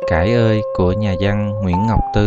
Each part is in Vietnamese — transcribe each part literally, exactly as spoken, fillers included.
Cải ơi của nhà văn Nguyễn Ngọc Tư.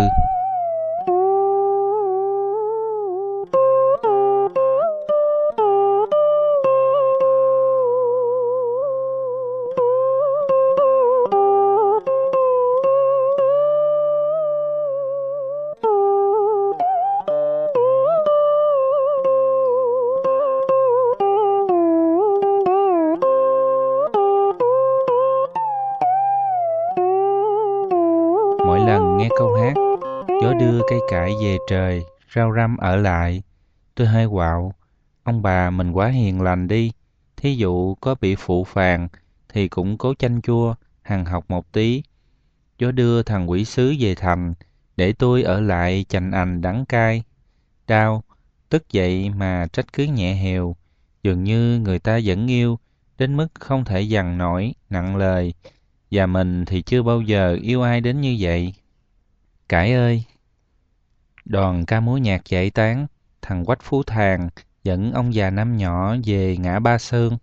Mỗi lần nghe câu hát gió đưa cây cải về trời, rau răm ở lại, tôi hơi quạo, ông bà mình quá hiền lành đi. Thí dụ có bị phụ phàng thì cũng cố chanh chua, hằn học một tí. Gió đưa thằng quỷ sứ về thành, để tôi ở lại chành ành đắng cay. Đau, tức vậy mà trách cứ nhẹ hều, dường như người ta vẫn yêu, đến mức không thể dằn nổi, nặng lời. Và mình thì chưa bao giờ yêu ai đến như vậy. Cải ơi, đoàn ca múa nhạc giải tán, thằng Quách Phú Thàng dẫn ông già năm nhỏ về ngã Ba Sơn.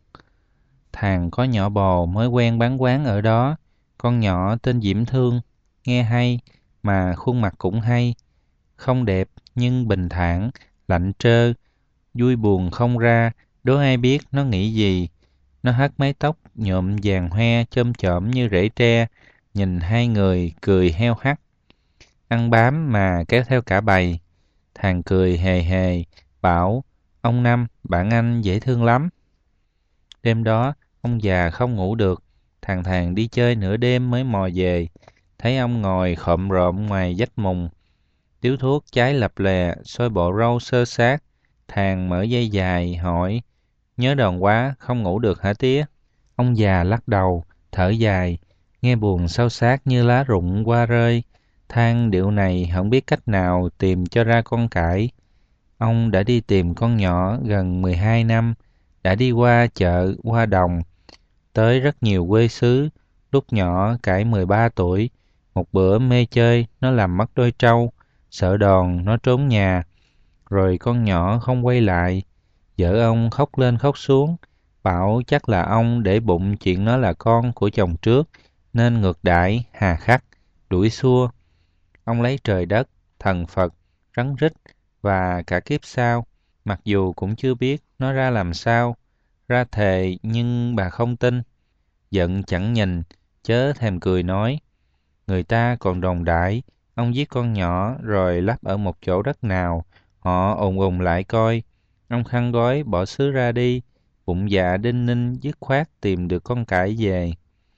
Thằng có nhỏ bò mới quen bán quán ở đó, con nhỏ tên Diễm Thương, nghe hay, mà khuôn mặt cũng hay. Không đẹp nhưng bình thản, lạnh trơ, vui buồn không ra, đố ai biết nó nghĩ gì. Nó hất mái tóc nhuộm vàng hoe chôm chởm như rễ tre, nhìn hai người cười heo hắt. Ăn bám mà kéo theo cả bầy. Thằng cười hề hề, bảo, ông Năm, bạn anh dễ thương lắm. Đêm đó, ông già không ngủ được, thằng thằng đi chơi nửa đêm mới mò về. Thấy ông ngồi khom rộm ngoài vách mùng, điếu thuốc cháy lập lè, xôi bộ râu sơ sát. Thằng mở dây dài, hỏi, nhớ đòn quá, không ngủ được hả tía? Ông già lắc đầu, thở dài, nghe buồn sâu sát như lá rụng qua rơi. Than điệu này không biết cách nào tìm cho ra con cải. Ông đã đi tìm con nhỏ gần mười hai năm, đã đi qua chợ, qua đồng, tới rất nhiều quê xứ. Lúc nhỏ cải mười ba tuổi, một bữa mê chơi, nó làm mất đôi trâu, sợ đòn, nó trốn nhà. Rồi con nhỏ không quay lại, vợ ông khóc lên khóc xuống, bảo chắc là ông để bụng chuyện nó là con của chồng trước, nên ngược đãi, hà khắc, đuổi xua. Ông lấy trời đất, thần Phật, rắn rít và cả kiếp sau, mặc dù cũng chưa biết nó ra làm sao, ra thề nhưng bà không tin. Giận chẳng nhìn, chớ thèm cười nói. Người ta còn đồn đãi, ông giết con nhỏ rồi lắp ở một chỗ đất nào, họ ồn ồn lại coi. Ông khăn gói bỏ xứ ra đi, bụng dạ đinh ninh dứt khoát tìm được con cải về.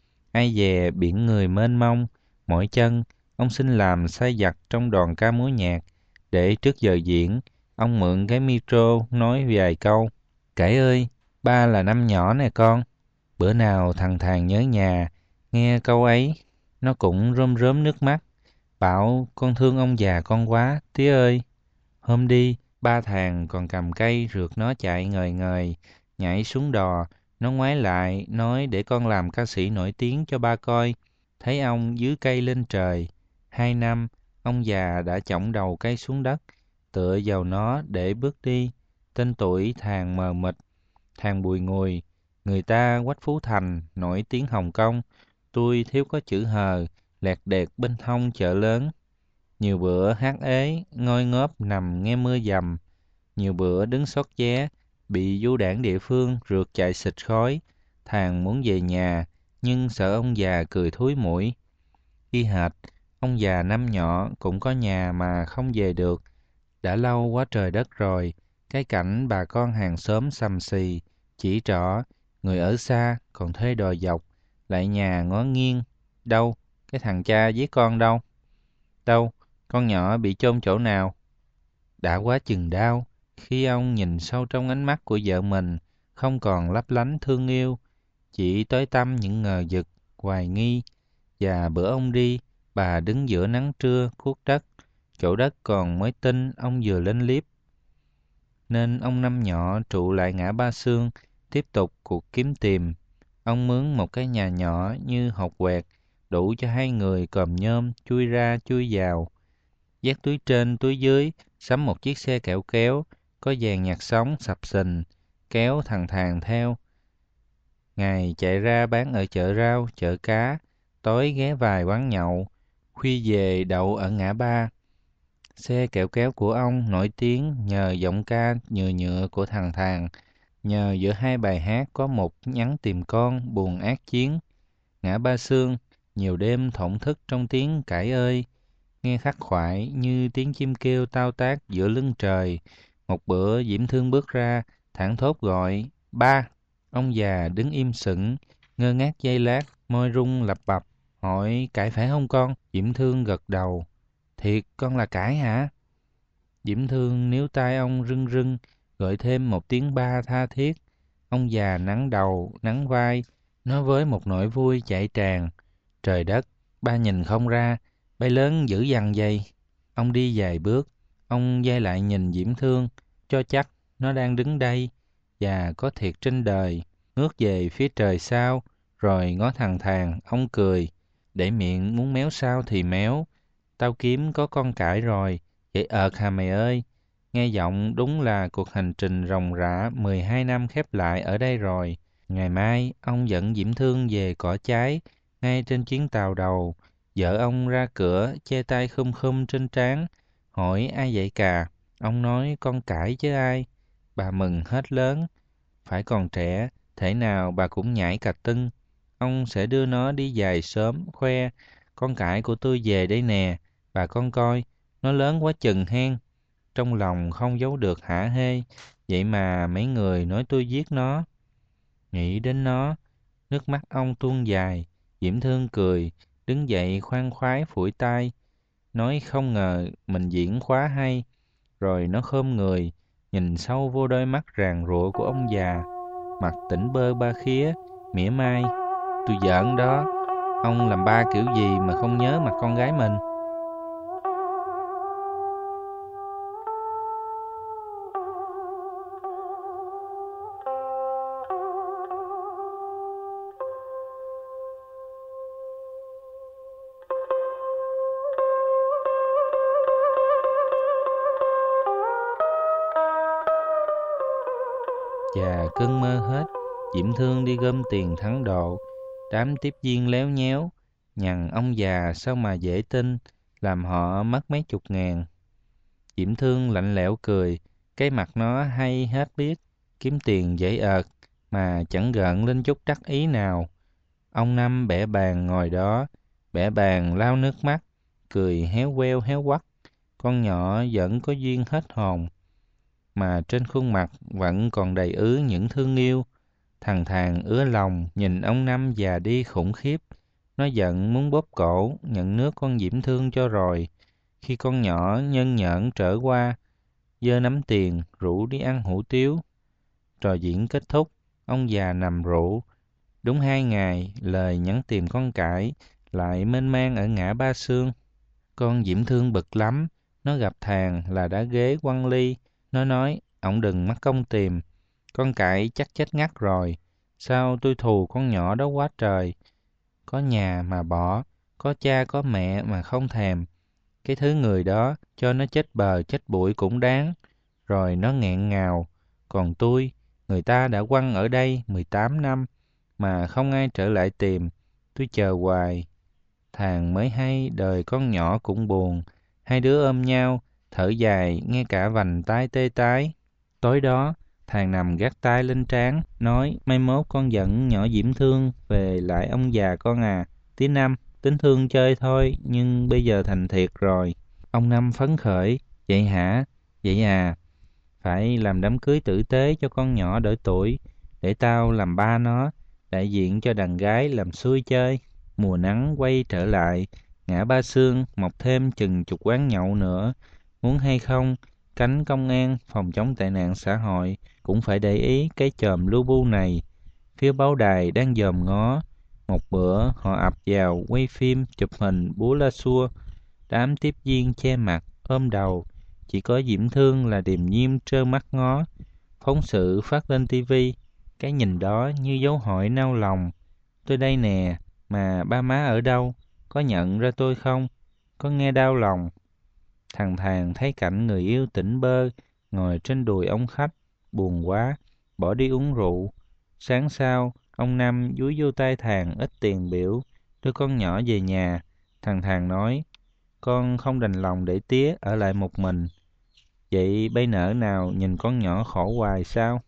Ai dè biển người mênh mông, mỏi chân, ông xin làm sai vặt trong đoàn ca múa nhạc, để trước giờ diễn, ông mượn cái micro nói vài câu. Cải ơi, ba là năm nhỏ nè con. Bữa nào thằng thàng nhớ nhà, nghe câu ấy, nó cũng rơm rớm nước mắt, bảo con thương ông già con quá, tía ơi. Hôm đi, ba thằng còn cầm cây rượt nó chạy ngời ngời, nhảy xuống đò, nó ngoái lại, nói để con làm ca sĩ nổi tiếng cho ba coi. Thấy ông dưới cây lên trời. Hai năm, ông già đã chổng đầu cây xuống đất, tựa vào nó để bước đi. Tên tuổi thằng mờ mịt, thằng bùi ngùi, người ta Quách Phú Thành, nổi tiếng Hồng Kông. Tôi thiếu có chữ hờ, lẹt đẹt bên hông chợ lớn. Nhiều bữa hát ế, ngoi ngớp nằm nghe mưa dầm. Nhiều bữa đứng xót vé, bị du đảng địa phương rượt chạy xịt khói. Thằng muốn về nhà, nhưng sợ ông già cười thúi mũi. Y hệt, ông già năm nhỏ cũng có nhà mà không về được. Đã lâu quá trời đất rồi, cái cảnh bà con hàng xóm xầm xì, chỉ trỏ, người ở xa còn thuê đò dọc, lại nhà ngó nghiêng. Đâu, cái thằng cha với con đâu? Đâu, con nhỏ bị chôn chỗ nào? Đã quá chừng đau, khi ông nhìn sâu trong ánh mắt của vợ mình, không còn lấp lánh thương yêu, chỉ tối tăm những ngờ vực, hoài nghi. Và bữa ông đi, bà đứng giữa nắng trưa cuốc đất, chỗ đất còn mới tinh ông vừa lên liếp. Nên ông năm nhỏ trụ lại ngã Ba Sương, tiếp tục cuộc kiếm tìm. Ông mướn một cái nhà nhỏ như hột quẹt, đủ cho hai người còm nhôm chui ra chui vào. Vác túi trên túi dưới, sắm một chiếc xe kẹo kéo, có dàn nhạc sống sập sình, kéo thằng thàng theo. Ngày chạy ra bán ở chợ rau, chợ cá, tối ghé vài quán nhậu, khuya về đậu ở ngã ba. Xe kẹo kéo của ông nổi tiếng nhờ giọng ca nhựa nhựa của thằng Thàng, nhờ giữa hai bài hát có một nhắn tìm con buồn ác chiến. Ngã ba xương, nhiều đêm thổn thức trong tiếng cãi ơi, nghe khắc khoải như tiếng chim kêu tao tác giữa lưng trời. Một bữa Diễm Thương bước ra, thảng thốt gọi, ba. Ông già đứng im sững, ngơ ngác giây lát, môi run lập bập, hỏi cãi phải không con? Diễm Thương gật đầu, thiệt con là cãi hả? Diễm Thương níu tay ông rưng rưng, gọi thêm một tiếng ba tha thiết. Ông già nắng đầu, nắng vai, nói với một nỗi vui chảy tràn. Trời đất, ba nhìn không ra, bay lớn dữ dằn vậy. Ông đi vài bước, ông quay lại nhìn Diễm Thương, cho chắc nó đang đứng đây, và có thiệt trên đời. Ngước về phía trời sao, rồi ngó thằng Thàng, ông cười, để miệng muốn méo sao thì méo. Tao kiếm có con cãi rồi, vậy ợt hà mày ơi. Nghe giọng đúng là cuộc hành trình ròng rã mười hai năm khép lại ở đây rồi. Ngày mai, ông dẫn Diễm Thương về cỏ trái, ngay trên chuyến tàu đầu. Vợ ông ra cửa, che tay khum khum trên trán, hỏi ai vậy cà. Ông nói con cãi chứ ai. Bà mừng hết lớn, phải còn trẻ, thể nào bà cũng nhảy cà tưng. Ông sẽ đưa nó đi dài sớm, khoe, con cãi của tôi về đây nè, bà con coi, nó lớn quá chừng hen. Trong lòng không giấu được hả hê, vậy mà mấy người nói tôi giết nó. Nghĩ đến nó, nước mắt ông tuôn dài. Diễm Thương cười, đứng dậy khoan khoái phủi tay, nói không ngờ mình diễn quá hay. Rồi nó khom người, nhìn sâu vô đôi mắt ràng rụa của ông già, mặt tỉnh bơ ba khía, mỉa mai. Tôi giỡn đó, ông làm ba kiểu gì mà không nhớ mặt con gái mình. Và cơn mơ hết, Diễm Thương đi gom tiền thắng độ. Đám tiếp viên léo nhéo, nhằn ông già sao mà dễ tin, làm họ mất mấy chục ngàn. Diễm Thương lạnh lẽo cười, cái mặt nó hay hết biết, kiếm tiền dễ ợt, mà chẳng gợn lên chút đắc ý nào. Ông Năm bẻ bàn ngồi đó, bẻ bàn lau nước mắt, cười héo queo héo quắt. Con nhỏ vẫn có duyên hết hồn, mà trên khuôn mặt vẫn còn đầy ứ những thương yêu. Thằng Thàng ứa lòng nhìn ông Năm già đi khủng khiếp. Nó giận muốn bóp cổ, nhận nước con Diễm Thương cho rồi. Khi con nhỏ nhân nhởn trở qua, giơ nắm tiền, rủ đi ăn hủ tiếu. Trò diễn kết thúc, ông già nằm rượu. Đúng hai ngày, lời nhắn tìm con cãi lại mênh mang ở ngã Ba Sương. Con Diễm Thương bực lắm, nó gặp Thàng là đã ghế quăng ly. Nó nói, ổng đừng mắc công tìm, con cãi chắc chết ngắt rồi. Sao tôi thù con nhỏ đó quá trời. Có nhà mà bỏ, có cha có mẹ mà không thèm. Cái thứ người đó cho nó chết bờ chết bụi cũng đáng. Rồi nó nghẹn ngào. Còn tôi, người ta đã quăng ở đây mười tám năm mà không ai trở lại tìm. Tôi chờ hoài. Thằng mới hay đời con nhỏ cũng buồn. Hai đứa ôm nhau, thở dài nghe cả vành tai tê tái. Tối đó, thằng nằm gác tay lên trán, nói mai mốt con dẫn nhỏ Diễm Thương về lại ông già con à. Tí Năm, tính thương chơi thôi, nhưng bây giờ thành thiệt rồi. Ông Năm phấn khởi, vậy hả? Vậy à, phải làm đám cưới tử tế cho con nhỏ đỡ tuổi, để tao làm ba nó, đại diện cho đàn gái làm xui chơi. Mùa nắng quay trở lại, ngã Ba Sương mọc thêm chừng chục quán nhậu nữa. Muốn hay không, cánh công an phòng chống tệ nạn xã hội cũng phải để ý cái chòm lu bu này. Phía báo đài đang dòm ngó. Một bữa họ ập vào quay phim chụp hình búa la xua. Đám tiếp viên che mặt, ôm đầu. Chỉ có Diễm Thương là điềm nhiên trơ mắt ngó. Phóng sự phát lên tivi. Cái nhìn đó như dấu hỏi nao lòng. Tôi đây nè, mà ba má ở đâu? Có nhận ra tôi không? Có nghe đau lòng? Thằng Thàng thấy cảnh người yêu tỉnh bơ, ngồi trên đùi ông khách, buồn quá, bỏ đi uống rượu. Sáng sau, ông Năm dúi vô tay Thàng ít tiền biểu, đưa con nhỏ về nhà. Thằng Thàng nói, con không đành lòng để tía ở lại một mình. Vậy bây nỡ nào nhìn con nhỏ khổ hoài sao?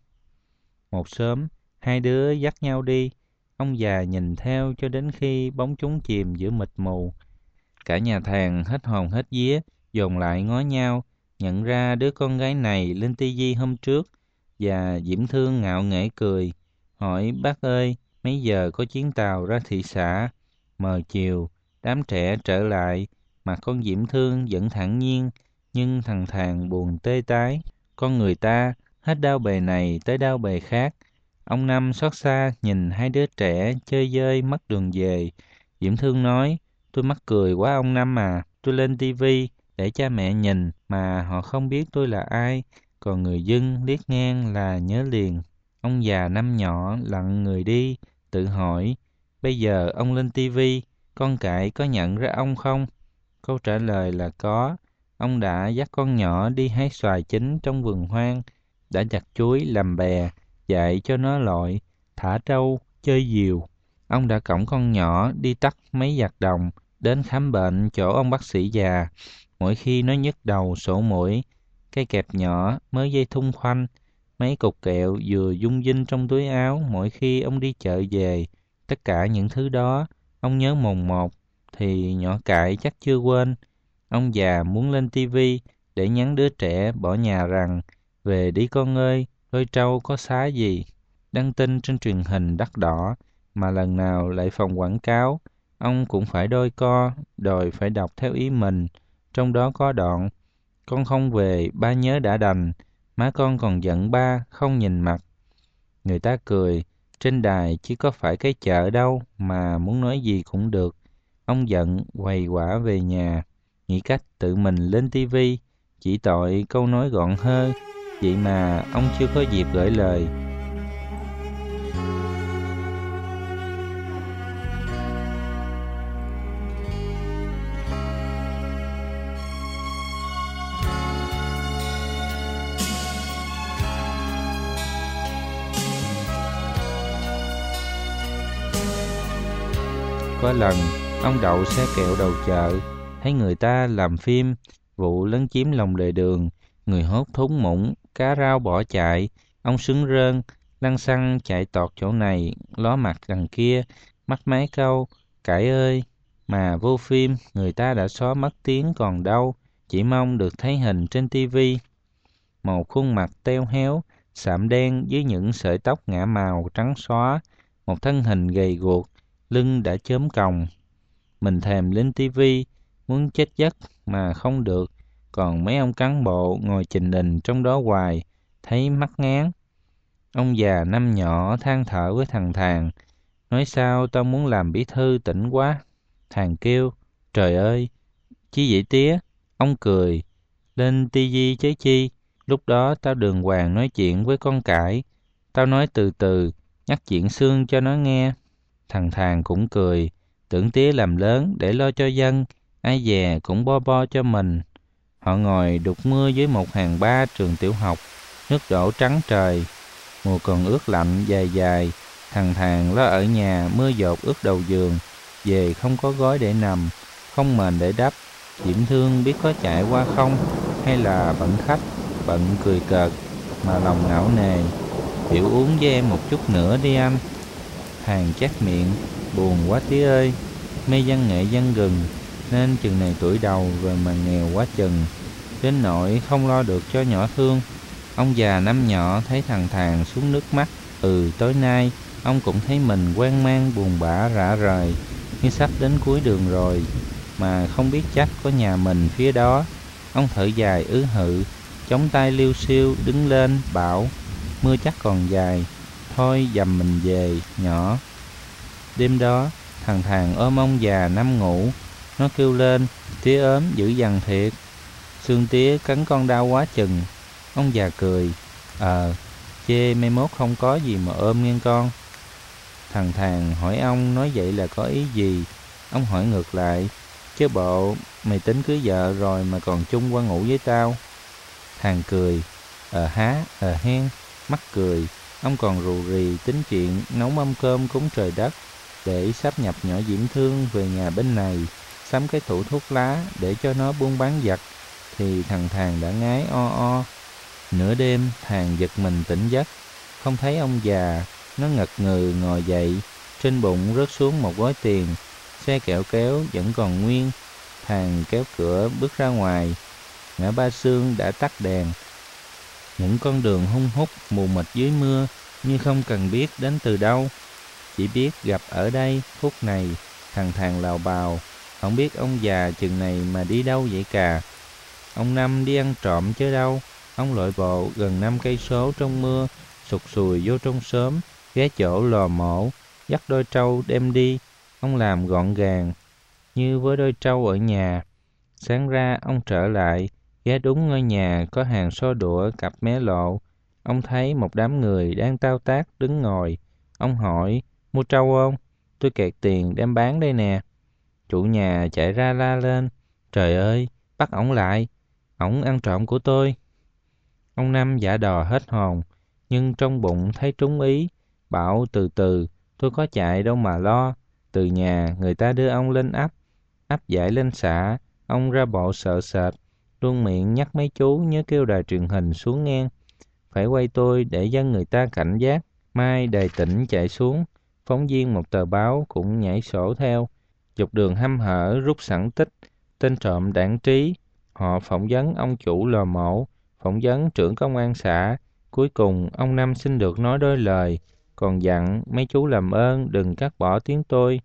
Một sớm, hai đứa dắt nhau đi. Ông già nhìn theo cho đến khi bóng chúng chìm giữa mịt mù. Cả nhà Thàng hết hồn hết vía, dồn lại ngó nhau, nhận ra đứa con gái này lên tivi hôm trước, và Diễm Thương ngạo nghễ cười, hỏi bác ơi, mấy giờ có chuyến tàu ra thị xã? Mờ chiều, đám trẻ trở lại, mặt con Diễm Thương vẫn thản nhiên, nhưng thằng Thàng buồn tê tái. Con người ta, hết đau bề này tới đau bề khác. Ông Năm xót xa nhìn hai đứa trẻ chơi dơi mất đường về. Diễm Thương nói, tôi mắc cười quá ông Năm à, tôi lên tivi để cha mẹ nhìn mà họ không biết tôi là ai, còn người dân liếc ngang là nhớ liền. Ông già Năm nhỏ lặng người đi, tự hỏi, bây giờ ông lên tivi, con cải có nhận ra ông không? Câu trả lời là có. Ông đã dắt con nhỏ đi hái xoài chín trong vườn hoang, đã chặt chuối làm bè, dạy cho nó lội, thả trâu, chơi diều. Ông đã cõng con nhỏ đi tắt mấy giặt đồng, đến khám bệnh chỗ ông bác sĩ già. Mỗi khi nó nhức đầu, sổ mũi, cây kẹp nhỏ, mớ dây thun khoanh, mấy cục kẹo vừa dung dinh trong túi áo mỗi khi ông đi chợ về. Tất cả những thứ đó, ông nhớ mồn một, thì nhỏ Cải chắc chưa quên. Ông già muốn lên tivi để nhắn đứa trẻ bỏ nhà rằng, về đi con ơi, đôi trâu có xá gì. Đăng tin trên truyền hình đắt đỏ, mà lần nào lại phòng quảng cáo, ông cũng phải đôi co, đòi phải đọc theo ý mình. Trong đó có đoạn, con không về, ba nhớ đã đành, má con còn giận ba, không nhìn mặt. Người ta cười, trên đài chỉ có phải cái chợ đâu mà muốn nói gì cũng được. Ông giận, quầy quả về nhà, nghĩ cách tự mình lên tivi, chỉ tội câu nói gọn hơ, vậy mà ông chưa có dịp gửi lời. Có lần, ông đậu xe kẹo đầu chợ, thấy người ta làm phim, vụ lấn chiếm lòng lề đường, người hốt thúng mũng, cá rau bỏ chạy, ông sướng rơn, lăng xăng chạy tọt chỗ này, ló mặt đằng kia, mắt máy câu, cải ơi, mà vô phim người ta đã xóa mất tiếng còn đâu, chỉ mong được thấy hình trên tivi. Một khuôn mặt teo héo, sạm đen với những sợi tóc ngả màu trắng xóa, một thân hình gầy guộc, lưng đã chớm còng. Mình thèm lên tivi, muốn chết giấc mà không được, còn mấy ông cán bộ ngồi trình đình trong đó hoài, thấy mắc ngán. Ông già Năm nhỏ than thở với thằng Thàng, nói sao tao muốn làm bí thư tỉnh quá. Thằng kêu, trời ơi, chi vậy tía? Ông cười, lên tivi chế chi, lúc đó tao đường hoàng nói chuyện với con Cải, tao nói từ từ, nhắc chuyện xương cho nó nghe. Thằng Thàng cũng cười, tưởng tía làm lớn để lo cho dân, ai dè cũng bo bo cho mình. Họ ngồi đục mưa dưới một hàng ba trường tiểu học, nước đổ trắng trời, mùa còn ướt lạnh dài dài. Thằng Thàng lo ở nhà mưa dột ướt đầu giường, về không có gối để nằm, không mền để đắp. Diễm Thương biết có chạy qua không, hay là bận khách, bận cười cợt, mà lòng não nề. Biểu uống với em một chút nữa đi anh. Thàng chát miệng, buồn quá tía ơi, mê văn nghệ văn gừng, nên chừng này tuổi đầu rồi mà nghèo quá chừng, đến nỗi không lo được cho nhỏ Thương. Ông già Năm nhỏ thấy thằng Thàng xuống nước mắt, ừ tối nay ông cũng thấy mình hoang mang buồn bã rã rời, như sắp đến cuối đường rồi, mà không biết chắc có nhà mình phía đó. Ông thở dài ứ hự, chống tay liêu xiêu đứng lên bảo, mưa chắc còn dài, thôi dầm mình về nhỏ. Đêm đó, thằng Thàng ôm ông già Năm ngủ, nó kêu lên, tía ốm dữ dằn thiệt, xương tía cắn con đau quá chừng. Ông già cười, ờ, chê mai mốt không có gì mà ôm nghe con. Thằng Thàng hỏi ông nói vậy là có ý gì. Ông hỏi ngược lại, chứ bộ mày tính cưới vợ rồi mà còn chung qua ngủ với tao. Thàng cười, ờ há, ờ hen, mắc cười. Ông còn rù rì tính chuyện nấu mâm cơm cúng trời đất. để sáp nhập nhỏ Diễm Thương về nhà bên này, sắm cái tủ thuốc lá để cho nó buôn bán giặt, thì thằng Thàng đã ngái o o. Nửa đêm, Thàng giật mình tỉnh giấc, không thấy ông già, nó ngật ngừ ngồi dậy, trên bụng rớt xuống một gói tiền, xe kẹo kéo vẫn còn nguyên. Thàng kéo cửa bước ra ngoài, ngã ba Sương đã tắt đèn. Những con đường hun hút mù mịt dưới mưa, như không cần biết đến từ đâu, chỉ biết gặp ở đây phút này. Thằng Thàng lào bào, không biết ông già chừng này mà đi đâu vậy cả. Ông Năm đi ăn trộm chứ đâu. Ông lội bộ gần năm cây số trong mưa, sụt sùi vô trong xóm, ghé chỗ lò mổ, dắt đôi trâu đem đi. Ông làm gọn gàng, như với đôi trâu ở nhà. Sáng ra ông trở lại, ghé đúng ngôi nhà có hàng xô đũa cặp mé lộ. Ông thấy một đám người đang tao tác đứng ngồi. Ông hỏi, mua trâu không? Tôi kẹt tiền đem bán đây nè. Chủ nhà chạy ra la lên, trời ơi, bắt ổng lại, ổng ăn trộm của tôi. Ông Năm giả đò hết hồn, nhưng trong bụng thấy trúng ý, bảo từ từ, tôi có chạy đâu mà lo. Từ nhà người ta đưa ông lên ấp, ấp giải lên xã, ông ra bộ sợ sệt, luôn miệng nhắc mấy chú nhớ kêu đài truyền hình xuống ngang, phải quay tôi để dân người ta cảnh giác. Mai đài tỉnh chạy xuống, phóng viên một tờ báo cũng nhảy sổ theo, dọc đường hăm hở rút sẵn tích, tên trộm đảng trí. Họ phỏng vấn ông chủ lò mổ, phỏng vấn trưởng công an xã. Cuối cùng ông Năm xin được nói đôi lời, còn dặn mấy chú làm ơn đừng cắt bỏ tiếng tôi,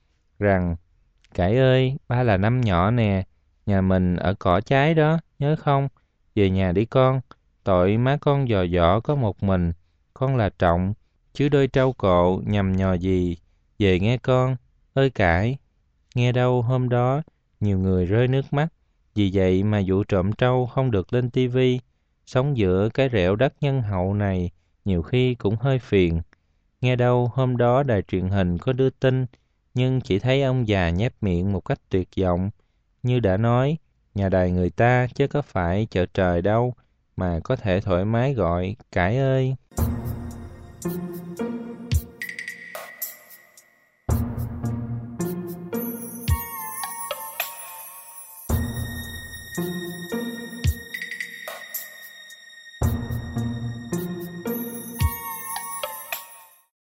rằng Cải ơi, ba là Năm nhỏ nè, nhà mình ở cỏ trái đó, nhớ không? Về nhà đi con, tội má con dò dỏ có một mình, con là Trọng, chứ đôi trâu cộ nhằm nhò gì, về nghe con, ơi Cải. Nghe đâu hôm đó, nhiều người rơi nước mắt, vì vậy mà vụ trộm trâu không được lên tivi. Sống giữa cái rẻo đất nhân hậu này, nhiều khi cũng hơi phiền. Nghe đâu hôm đó đài truyền hình có đưa tin, nhưng chỉ thấy ông già nhếch miệng một cách tuyệt vọng. Như đã nói, nhà đài người ta chứ có phải chợ trời đâu, mà có thể thoải mái gọi Cải ơi.